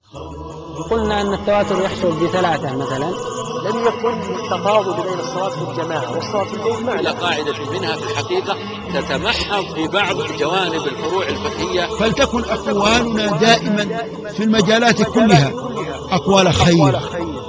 قلنا أن التواتر يحصل بثلاثة مثلا. لم يكن التفاضل بين الصلاة في الجماعة والصلاة في البيت على قاعدة منها في الحقيقة تتمحض في بعض جوانب الفروع الفقهية. فلتكن أقوالنا دائما في المجالات كلها أقوال خير.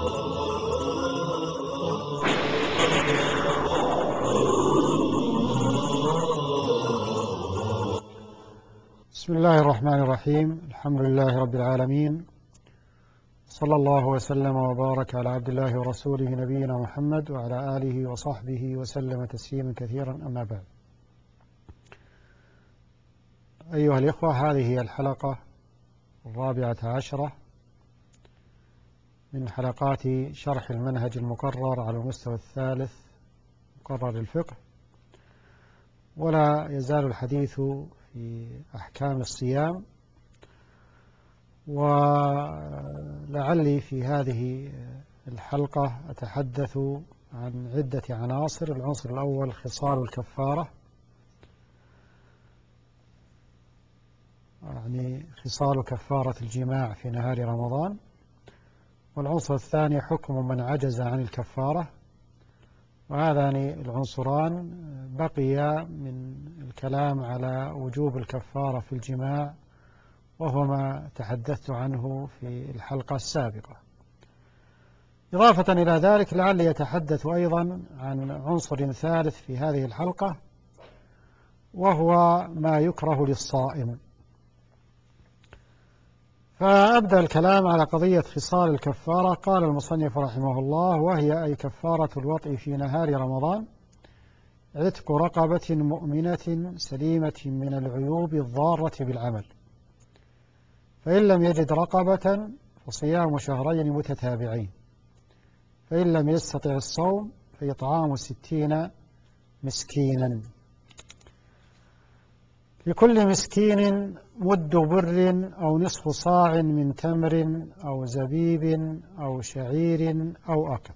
بسم الله الرحمن الرحيم. الحمد لله رب العالمين، صلى الله وسلم وبارك على عبد الله ورسوله نبينا محمد وعلى آله وصحبه وسلم تسليما كثيرا. أما بعد، أيها الإخوة، هذه هي الحلقة 14 من حلقات شرح المنهج المقرر على المستوى الثالث مقرر الفقه، ولا يزال الحديث في أحكام الصيام. ولعلي في هذه الحلقة أتحدث عن عدة عناصر. العنصر الأول خصال الكفارة، يعني خصال كفارة الجماع في نهار رمضان. والعنصر الثاني حكم من عجز عن الكفارة. وهذان العنصران بقي من الكلام على وجوب الكفارة في الجماع، وهو ما تحدثت عنه في الحلقة السابقة. إضافة إلى ذلك لعلي يتحدث أيضا عن عنصر ثالث في هذه الحلقة، وهو ما يكره للصائم. فأبدأ الكلام على قضية خصال الكفارة. قال المصنف رحمه الله: وهي أي كفارة الوطء في نهار رمضان عتق رقبة مؤمنة سليمة من العيوب الضارة بالعمل، فإن لم يجد رقبة فصيام شهرين متتابعين، فإن لم يستطع الصوم فإطعام 60 مسكينا، لكل مسكين مد بر أو نصف صاع من تمر أو زبيب أو شعير أو أقط.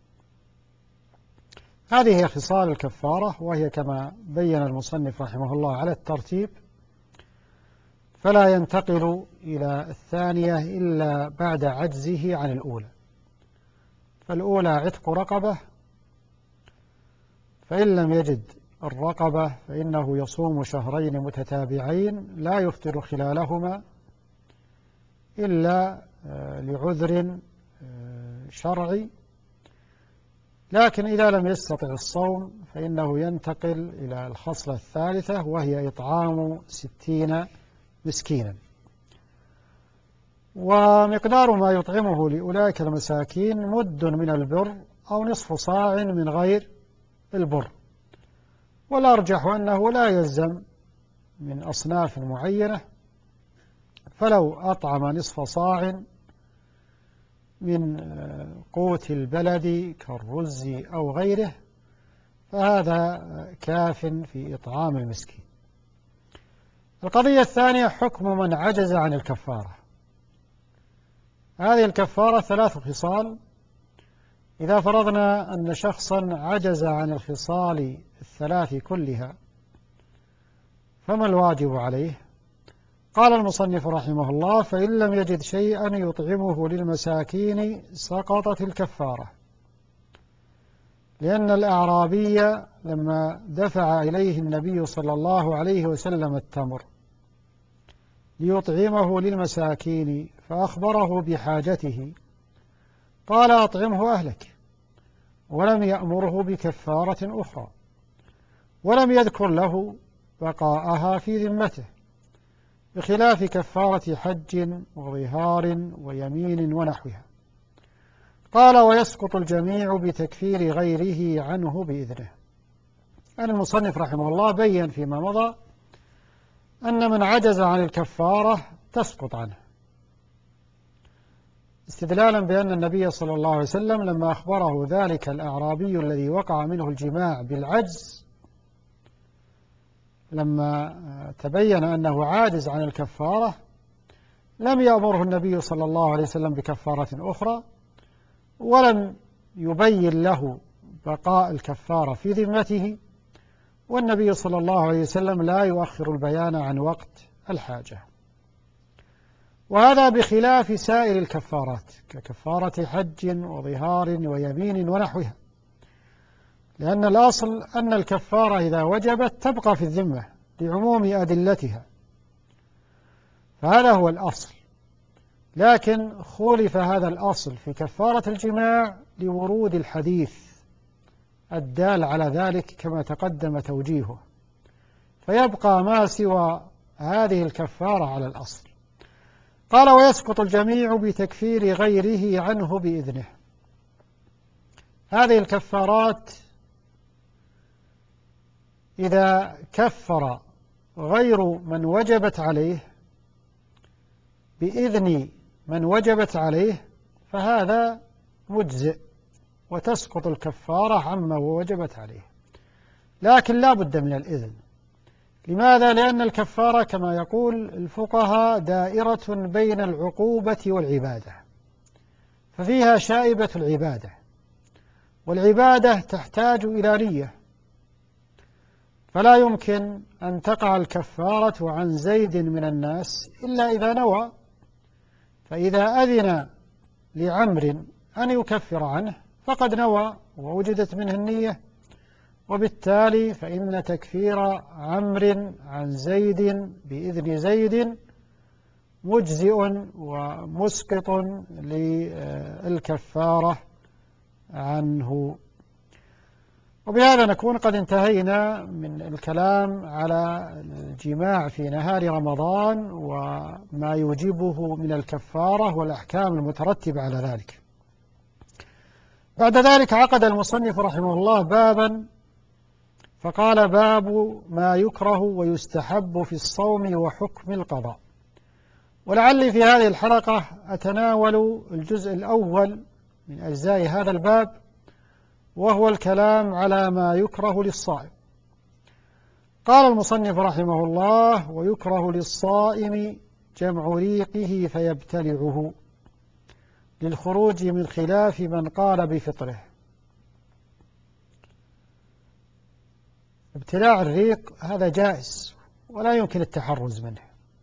هذه هي خصال الكفارة، وهي كما بين المصنف رحمه الله على الترتيب، فلا ينتقل إلى الثانية إلا بعد عجزه عن الأولى. فالأولى عتق رقبة، فإن لم يجد الرقبة فإنه يصوم شهرين متتابعين لا يفطر خلالهما إلا لعذر شرعي. لكن إذا لم يستطع الصوم فإنه ينتقل إلى الخصلة الثالثة، وهي إطعام 60 مسكينا. ومقدار ما يطعمه لأولئك المساكين مد من البر أو نصف صاع من غير البر. والأرجح أنه لا يلزم من أصناف معينة، فلو أطعم نصف صاع من قوت البلد كالرز أو غيره فهذا كاف في إطعام المسكين. القضية الثانية حكم من عجز عن الكفارة. هذه الكفارة 3 خصال. إذا فرضنا أن شخصا عجز عن الخصال 3 كلها فما الواجب عليه؟ قال المصنف رحمه الله: فإن لم يجد شيئا يطعمه للمساكين سقطت الكفارة، لأن الأعرابي لما دفع إليه النبي صلى الله عليه وسلم التمر ليطعمه للمساكين فأخبره بحاجته قال: أطعمه أهلك، ولم يأمره بكفارة أخرى، ولم يذكر له بقاءها في ذمته، بخلاف كفارة حج وظهار ويمين ونحوها. قال: ويسقط الجميع بتكفير غيره عنه بإذنه. أن المصنف رحمه الله بين فيما مضى أن من عجز عن الكفارة تسقط عنه، استدلالا بأن النبي صلى الله عليه وسلم لما أخبره ذلك الأعرابي الذي وقع منه الجماع بالعجز، لما تبين أنه عاجز عن الكفارة لم يأمره النبي صلى الله عليه وسلم بكفارة أخرى، ولم يبين له بقاء الكفارة في ذمته، والنبي صلى الله عليه وسلم لا يؤخر البيان عن وقت الحاجة. وهذا بخلاف سائر الكفارات ككفارة حج وظهار ويمين ونحوها، لأن الأصل أن الكفارة إذا وجبت تبقى في الذمة لعموم أدلتها، فهذا هو الأصل. لكن خولف هذا الأصل في كفارة الجماع لورود الحديث الدال على ذلك كما تقدم توجيهه، فيبقى ما سوى هذه الكفارة على الأصل. قال: ويسقط الجميع بتكفير غيره عنه بإذنه. هذه الكفارات إذا كفر غير من وجبت عليه بإذن من وجبت عليه فهذا مجزئ، وتسقط الكفارة عما وجبت عليه، لكن لا بد من الإذن. لماذا؟ لأن الكفارة كما يقول الفقهاء دائرة بين العقوبة والعبادة، ففيها شائبة العبادة، والعبادة تحتاج إلى نية، فلا يمكن أن تقع الكفارة عن زيد من الناس إلا إذا نوى. فإذا أذن لعمر أن يكفر عنه فقد نوى ووجدت منه النية، وبالتالي فإن تكفير عمر عن زيد بإذن زيد مجزئ ومسقط للكفارة عنه. وبهذا نكون قد انتهينا من الكلام على الجماع في نهار رمضان وما يوجبه من الكفارة والأحكام المترتبة على ذلك. بعد ذلك عقد المصنف رحمه الله بابا فقال: باب ما يكره ويستحب في الصوم وحكم القضاء. ولعلي في هذه الحلقة أتناول الجزء الأول من أجزاء هذا الباب، وهو الكلام على ما يكره للصائم. قال المصنف رحمه الله: ويكره للصائم جمع ريقه فيبتلعه للخروج من خلاف من قال بفطره. ابتلاع الريق هذا جائز ولا يمكن التحرز منه،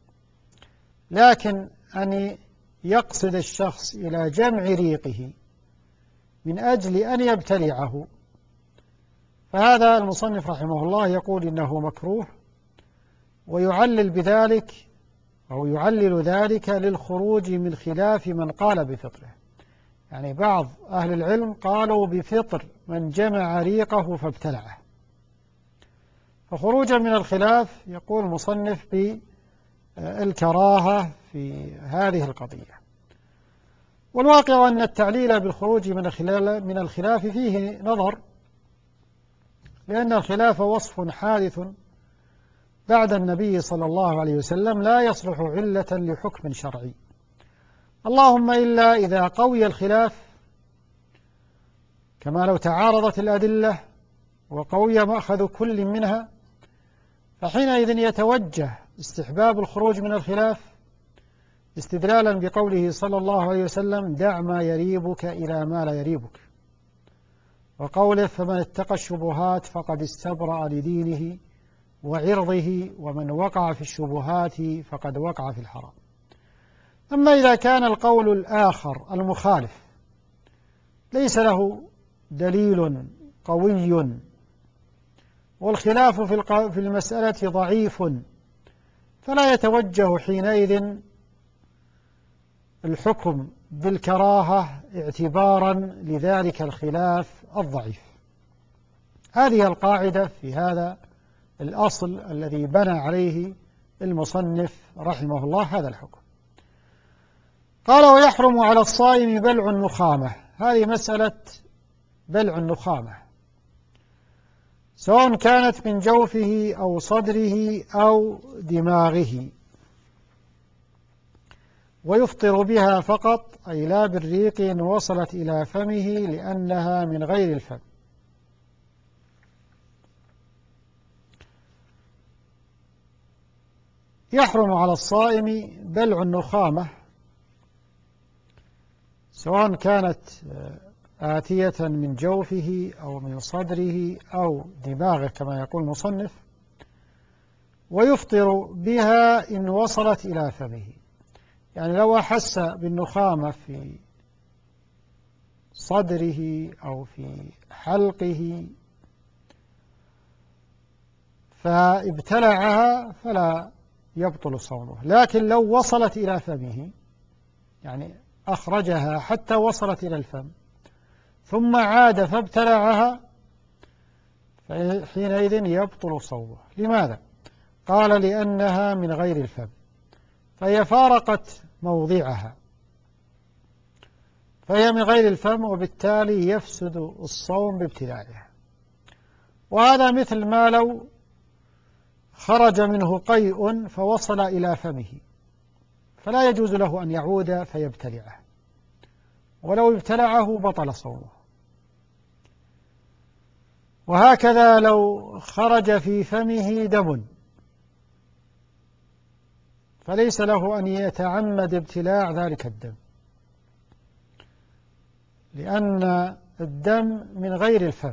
لكن أن يقصد الشخص إلى جمع ريقه من أجل أن يبتلعه فهذا المصنف رحمه الله يقول إنه مكروه، ويعلل بذلك أو يعلل ذلك للخروج من خلاف من قال بفطره. يعني بعض أهل العلم قالوا بفطر من جمع ريقه فابتلعه، فخروجا من الخلاف يقول المصنف بالكراهة في هذه القضية. والواقع أن التعليل بالخروج من الخلاف فيه نظر، لأن الخلاف وصف حادث بعد النبي صلى الله عليه وسلم لا يصلح علة لحكم شرعي، اللهم إلا إذا قوي الخلاف، كما لو تعارضت الأدلة وقوي مأخذ كل منها، فحينئذ يتوجه استحباب الخروج من الخلاف استدلالا بقوله صلى الله عليه وسلم: دع ما يريبك إلى ما لا يريبك، وقوله: فمن اتقى الشبهات فقد استبرأ لدينه وعرضه، ومن وقع في الشبهات فقد وقع في الحرام. أما إذا كان القول الآخر المخالف ليس له دليل قوي والخلاف في المسألة ضعيف، فلا يتوجه حينئذ الحكم بالكراهة اعتبارا لذلك الخلاف الضعيف. هذه القاعدة في هذا الأصل الذي بنى عليه المصنف رحمه الله هذا الحكم. قال: ويحرم على الصائم بلع النخامة. هذه مسألة بلع النخامة سواء كانت من جوفه أو صدره أو دماغه، ويفطر بها فقط، أي لا بالريق إن وصلت إلى فمه لأنها من غير الفم. يحرم على الصائم بلع النخامة سواء كانت آتية من جوفه أو من صدره أو دماغه كما يقول المصنف، ويفطر بها إن وصلت إلى فمه. يعني لو أحس بالنخامة في صدره أو في حلقه فابتلعها فلا يبطل صومه، لكن لو وصلت إلى فمه، يعني أخرجها حتى وصلت إلى الفم ثم عاد فابتلعها، فحينئذ يبطل صومه. لماذا؟ قال لأنها من غير الفم، فهي فارقت موضعها، فهي من غير الفم، وبالتالي يفسد الصوم بابتلاعها. وهذا مثل ما لو خرج منه قيء فوصل إلى فمه، فلا يجوز له أن يعود فيبتلعه، ولو ابتلعه بطل صومه. وهكذا لو خرج في فمه دم فليس له أن يتعمد ابتلاع ذلك الدم، لأن الدم من غير الفم،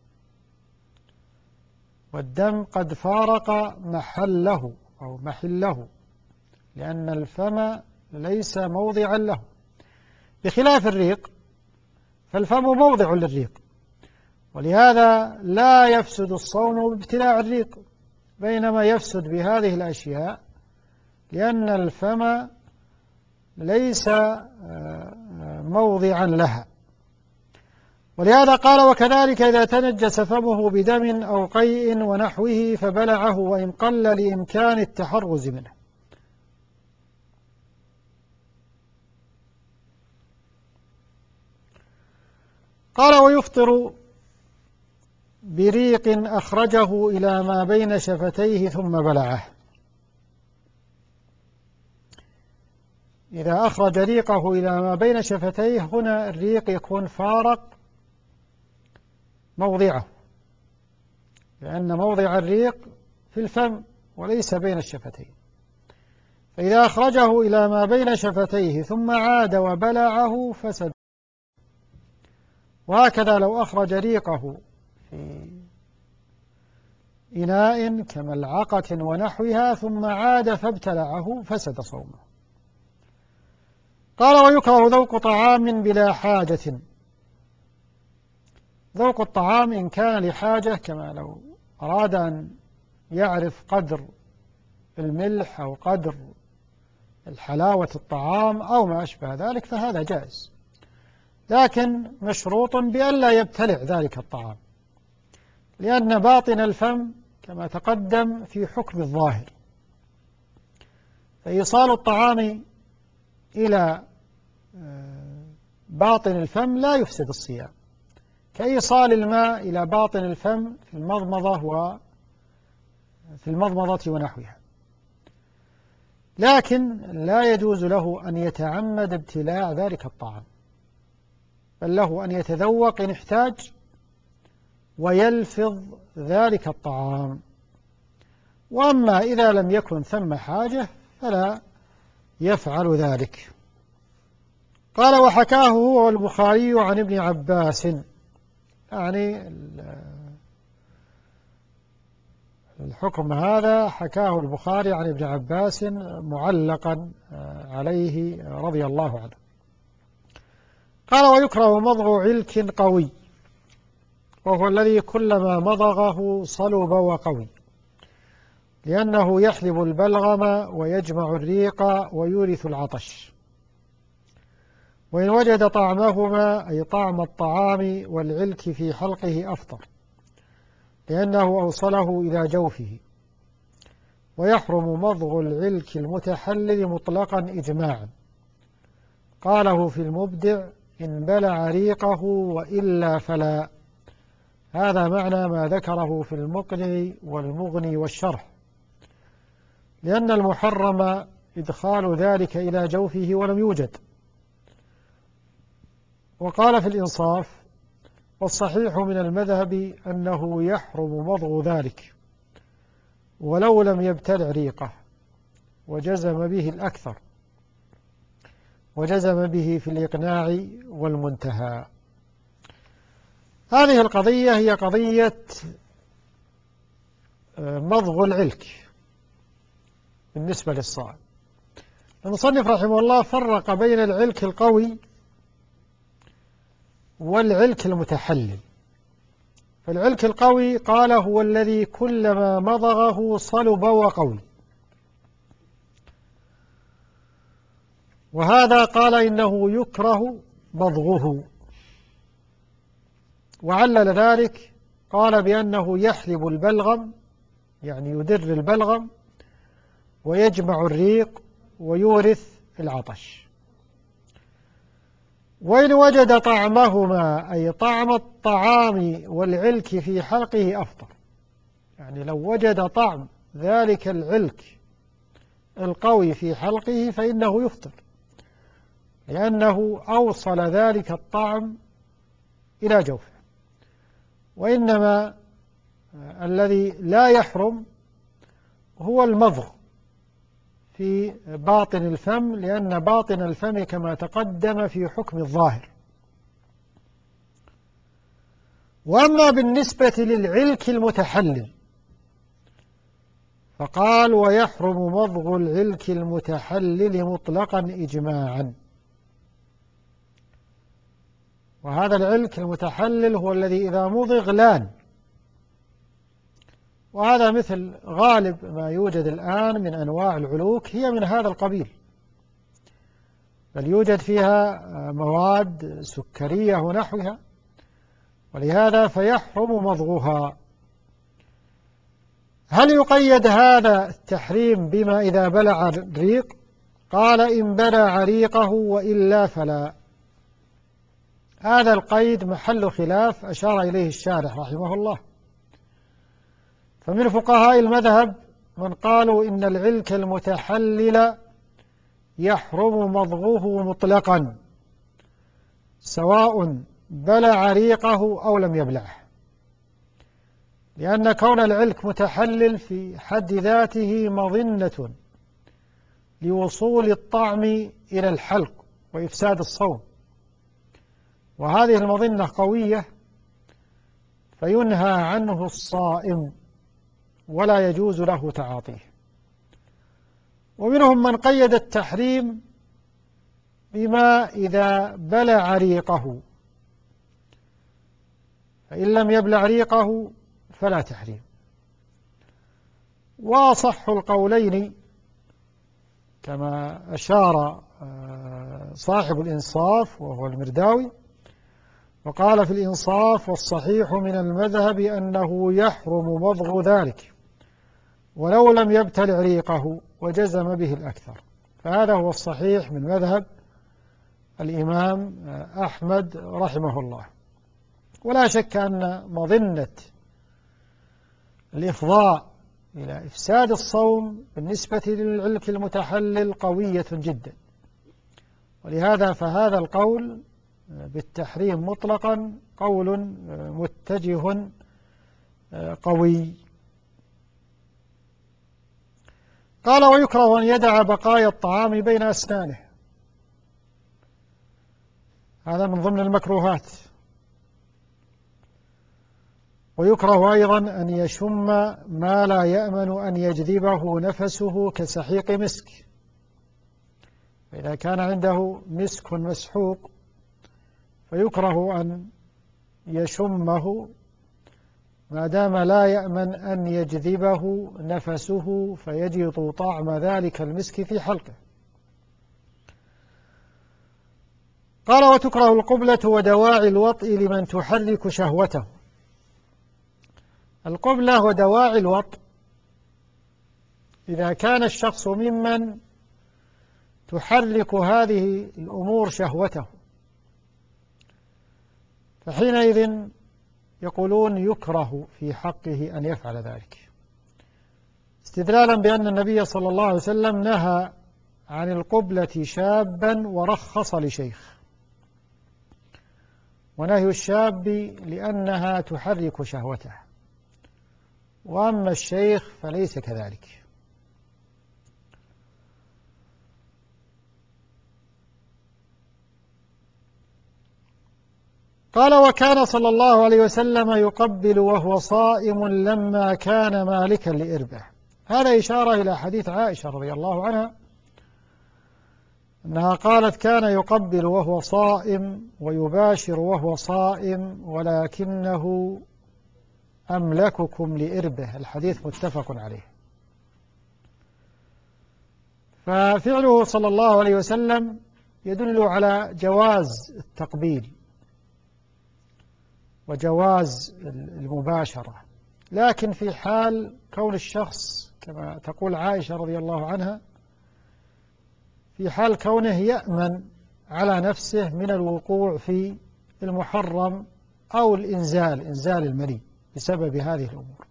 والدم قد فارق محله أو محله، لأن الفم ليس موضعا له، بخلاف الريق فالفم موضع للريق، ولهذا لا يفسد الصوم بابتلاع الريق، بينما يفسد بهذه الأشياء لأن الفم ليس موضعا لها. ولهذا قال: وكذلك إذا تنجس فمه بدم أو قيء ونحوه فبلعه وإن قل لإمكان التحرز منه. قال: ويفطر بريق أخرجه إلى ما بين شفتيه ثم بلعه. إذا أخرج ريقه إلى ما بين شفتيه، هنا الريق يكون فارق موضعه، لأن موضع الريق في الفم وليس بين الشفتين. فإذا أخرجه إلى ما بين شفتيه ثم عاد وبلعه فسد. وهكذا لو أخرج ريقه في إناء كملعقة ونحوها ثم عاد فابتلعه فسد صومه. قال: ويكره ذوق طعام بلا حاجة. ذوق الطعام إن كان لحاجة، كما لو أراد أن يعرف قدر الملح أو قدر الحلاوة الطعام أو ما أشبه ذلك، فهذا جائز، لكن مشروط بألا يبتلع ذلك الطعام، لأن باطن الفم كما تقدم في حكم الظاهر، فإيصال الطعام إلى باطن الفم لا يفسد الصيام، كإيصال الماء إلى باطن الفم في المضمضة ونحوها. لكن لا يجوز له أن يتعمد ابتلاع ذلك الطعام، بل له أن يتذوق إن احتاج ويلفظ ذلك الطعام. وأما إذا لم يكن ثم حاجة فلا يفعل ذلك. قال: وحكاه هو والبخاري عن ابن عباس. يعني الحكم هذا حكاه البخاري عن ابن عباس معلقا عليه رضي الله عنه. قال: ويكره مضغ علك قوي، وهو الذي كلما مضغه صلب وقوي، لأنه يحلب البلغم ويجمع الريق ويورث العطش، وإن وجد طعمهما أي طعم الطعام والعلك في حلقه أفطر، لأنه أوصله إلى جوفه. ويحرم مضغ العلك المتحلل مطلقا إجماعا، قاله في المبدع: إن بلع ريقه وإلا فلا. هذا معنى ما ذكره في المقنع والمغني والشرح، لأن المحرم إدخال ذلك إلى جوفه ولم يوجد. وقال في الإنصاف: والصحيح من المذهب أنه يحرم مضغ ذلك ولو لم يبتلع ريقه، وجزم به الأكثر، وجزم به في الإقناع والمنتهى. هذه القضية هي قضية مضغ العلك بالنسبة للصائم. المصنف رحمه الله فرق بين العلك القوي والعلك المتحلل. فالعلك القوي قال هو الذي كلما مضغه صلب وقوي، وهذا قال إنه يكره مضغه، وعلل ذلك قال بأنه يحلب البلغم، يعني يدر البلغم ويجمع الريق ويورث العطش. وإن وجد طعمهما أي طعم الطعام والعلك في حلقه أفطر، يعني لو وجد طعم ذلك العلك القوي في حلقه فإنه يفطر، لأنه أوصل ذلك الطعم إلى جوفه. وإنما الذي لا يحرم هو المضغ في باطن الفم، لأن باطن الفم كما تقدم في حكم الظاهر. وأما بالنسبة للعلك المتحلل فقال ويحرم مضغ العلك المتحلل مطلقا إجماعا. وهذا العلك المتحلل هو الذي إذا مضغ لان، وهذا مثل غالب ما يوجد الآن من أنواع العلوك، هي من هذا القبيل، بل يوجد فيها مواد سكرية ونحوها، ولهذا فيحرم مضغها. هل يقيد هذا التحريم بما إذا بلع الريق؟ قال إن بلع ريقه وإلا فلا. هذا القيد محل خلاف أشار إليه الشارح رحمه الله. فمن فقهاء المذهب من قالوا إن العلك المتحلل يحرم مضغه مطلقا سواء بلع ريقه أو لم يبلعه، لأن كون العلك متحلل في حد ذاته مظنة لوصول الطعم إلى الحلق وإفساد الصوم، وهذه المظنة قوية فينهى عنه الصائم ولا يجوز له تعاطيه. ومنهم من قيد التحريم بما إذا بلع ريقه، فإن لم يبلع ريقه فلا تحريم. وأصح القولين كما أشار صاحب الإنصاف وهو المرداوي، وقال في الإنصاف والصحيح من المذهب أنه يحرم مضغ ذلك ولو لم يبتلع ريقه، وجزم به الأكثر. فهذا هو الصحيح من مذهب الإمام أحمد رحمه الله. ولا شك أن مظنة الإفضاء إلى إفساد الصوم بالنسبة للعلك المتحلل قوية جدا، ولهذا فهذا القول بالتحريم مطلقا قول متجه قوي. قال ويكره أن يدع بقايا الطعام بين أسنانه، هذا من ضمن المكروهات. ويكره أيضا أن يشم ما لا يأمن أن يجذبه نفسه كسحيق مسك، فإذا كان عنده مسك مسحوق فيكره أن يشمه ما دام لا يأمن أن يجذبه نفسه فيجد طعم ذلك المسك في حلقه. قال وتكره القبلة ودواعي الوطء لمن تحرك شهوته. القبلة ودواعي الوطء إذا كان الشخص ممن تحرك هذه الأمور شهوته فحينئذ يقولون يكره في حقه أن يفعل ذلك، استدلالا بأن النبي صلى الله عليه وسلم نهى عن القبلة شابا ورخص لشيخ، ونهي الشاب لأنها تحرك شهوته، وأما الشيخ فليس كذلك. قال وكان صلى الله عليه وسلم يقبل وهو صائم لما كان مالكا لإربه. هذا إشارة إلى حديث عائشة رضي الله عنها أنها قالت كان يقبل وهو صائم ويباشر وهو صائم ولكنه أملككم لإربه. الحديث متفق عليه. ففعله صلى الله عليه وسلم يدل على جواز التقبيل وجواز المباشرة، لكن في حال كون الشخص كما تقول عائشة رضي الله عنها في حال كونه يأمن على نفسه من الوقوع في المحرم أو إنزال المني بسبب هذه الأمور.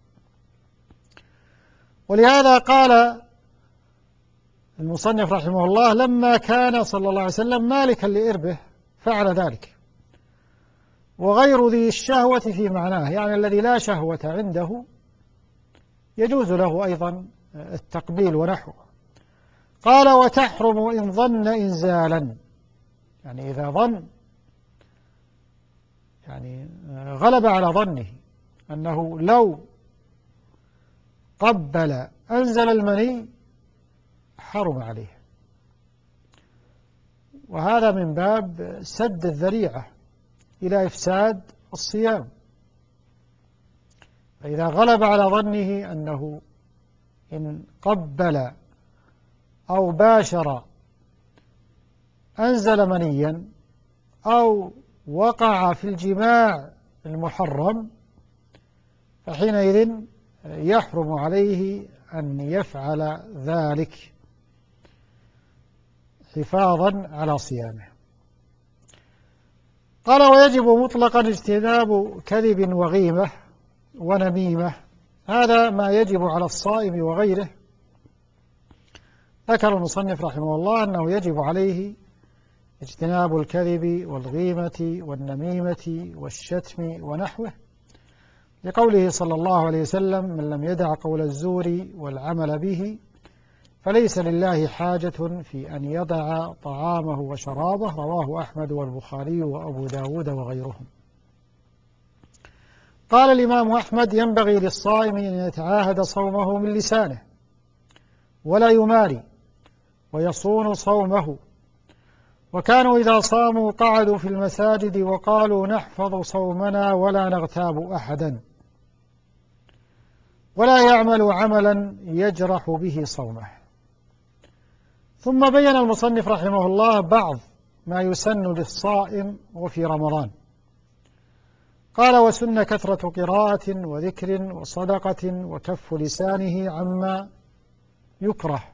ولهذا قال المصنف رحمه الله لما كان صلى الله عليه وسلم مالكا لإربه فعل ذلك، وغير ذي الشهوة في معناه، يعني الذي لا شهوة عنده يجوز له أيضا التقبيل ونحوه. قال وتحرم إن ظن إنزالا، يعني إذا ظن يعني غلب على ظنه أنه لو قبل أنزل المني حرم عليه، وهذا من باب سد الذريعة إلى إفساد الصيام. فإذا غلب على ظنه أنه إن قبل أو باشر أنزل منيا أو وقع في الجماع المحرم، فحينئذ يحرم عليه أن يفعل ذلك حفاظا على صيامه. قال ويجب مطلقا اجتناب كذب وغيمة ونميمة، هذا ما يجب على الصائم وغيره. ذكر المصنف رحمه الله أنه يجب عليه اجتناب الكذب والغيمة والنميمة والشتم ونحوه، لقوله صلى الله عليه وسلم من لم يدع قول الزور والعمل به فليس لله حاجة في أن يدع طعامه وشرابه، رواه أحمد والبخاري وأبو داود وغيرهم. قال الإمام أحمد ينبغي للصائم أن يتعاهد صومه من لسانه ولا يماري ويصون صومه، وكانوا إذا صاموا قعدوا في المساجد وقالوا نحفظ صومنا ولا نغتاب أحدا، ولا يعمل عملا يجرح به صومه. ثم بين المصنف رحمه الله بعض ما يسن للصائم وفي رمضان. قال وسن كثرة قراءة وذكر وصدقة وكف لسانه عما يكره.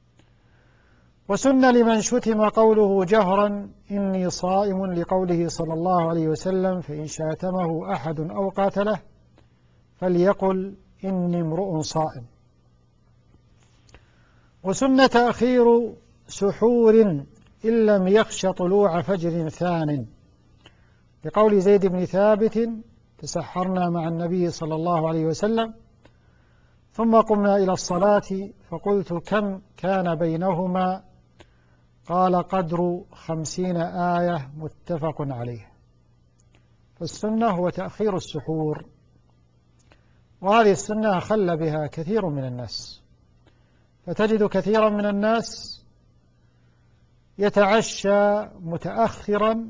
وسن لمن شتم قوله جهرا إني صائم، لقوله صلى الله عليه وسلم فإن شاتمه أحد أو قاتله فليقل إني امرؤ صائم. وسن تأخير سحور إن لم يخش طلوع فجر ثان، لقول زيد بن ثابت تسحرنا مع النبي صلى الله عليه وسلم ثم قمنا إلى الصلاة فقلت كم كان بينهما؟ قال قدر 50 آية، متفق عليه. فالسنة هو تأخير السحور، وهذه السنة خل بها كثير من الناس، فتجد كثيرا من الناس يتعشى متأخرا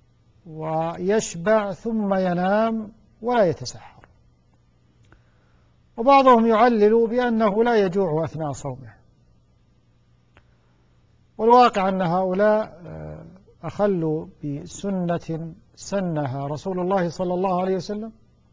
ويشبع ثم ينام ولا يتسحر، وبعضهم يعلل بأنه لا يجوع أثناء صومه، والواقع أن هؤلاء أخلوا بسنة سنها رسول الله صلى الله عليه وسلم.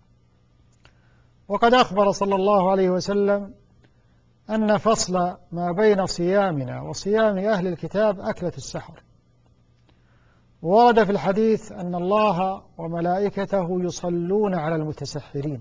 وقد أخبر صلى الله عليه وسلم أن فصل ما بين صيامنا وصيام أهل الكتاب أكلة السحر. ورد في الحديث أن الله وملائكته يصلون على المتسحرين.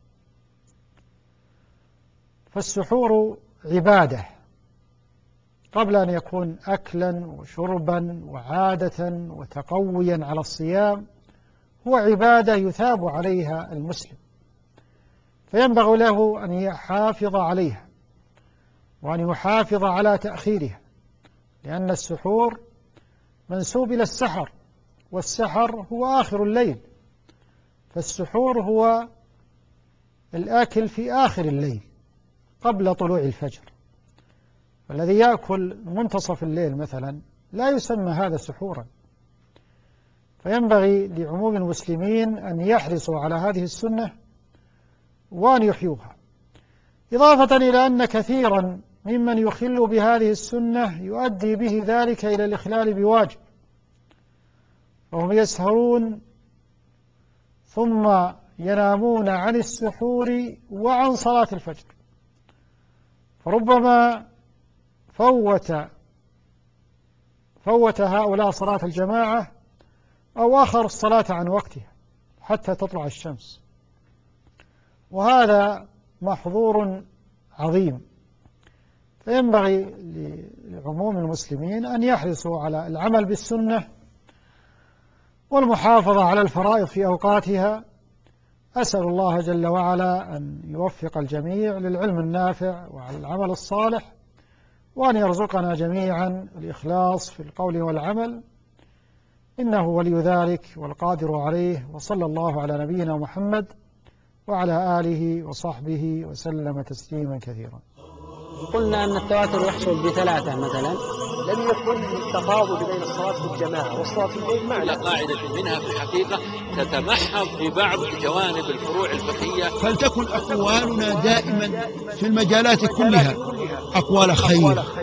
فالسحور عبادة قبل أن يكون أكلا وشربا وعادة وتقويا على الصيام، هو عبادة يثاب عليها المسلم، فينبغي له أن يحافظ عليها وأن يحافظ على تأخيرها، لأن السحور منسوب إلى السحر، والسحر هو آخر الليل، فالسحور هو الآكل في آخر الليل قبل طلوع الفجر. والذي يأكل منتصف الليل مثلا لا يسمى هذا سحورا. فينبغي لعموم المسلمين أن يحرصوا على هذه السنة وأن يحيوها، إضافة إلى أن كثيرا ممن يخل بهذه السنة يؤدي به ذلك إلى الإخلال بواجب، وهم يسهرون ثم ينامون عن السحور وعن صلاة الفجر، فربما فوت هؤلاء صلاة الجماعة أو آخر الصلاة عن وقتها حتى تطلع الشمس، وهذا محظور عظيم. فينبغي لعموم المسلمين أن يحرصوا على العمل بالسنة والمحافظة على الفرائض في أوقاتها. أسأل الله جل وعلا أن يوفق الجميع للعلم النافع وعلى العمل الصالح، وأن يرزقنا جميعا الإخلاص في القول والعمل، إنه ولي ذلك والقادر عليه. وصلى الله على نبينا محمد وعلى آله وصحبه وسلم تسليما كثيرا. قلنا أن التواتر يحصل بثلاثة مثلا. لم يكن التفاضل بين الصلاة في الجماعة والصلاة في البيت على معنى. قاعدة منها في الحقيقة تتمحض في بعض جوانب الفروع الفقهية. فلتكن أقوالنا دائما في المجالات كلها أقوال خير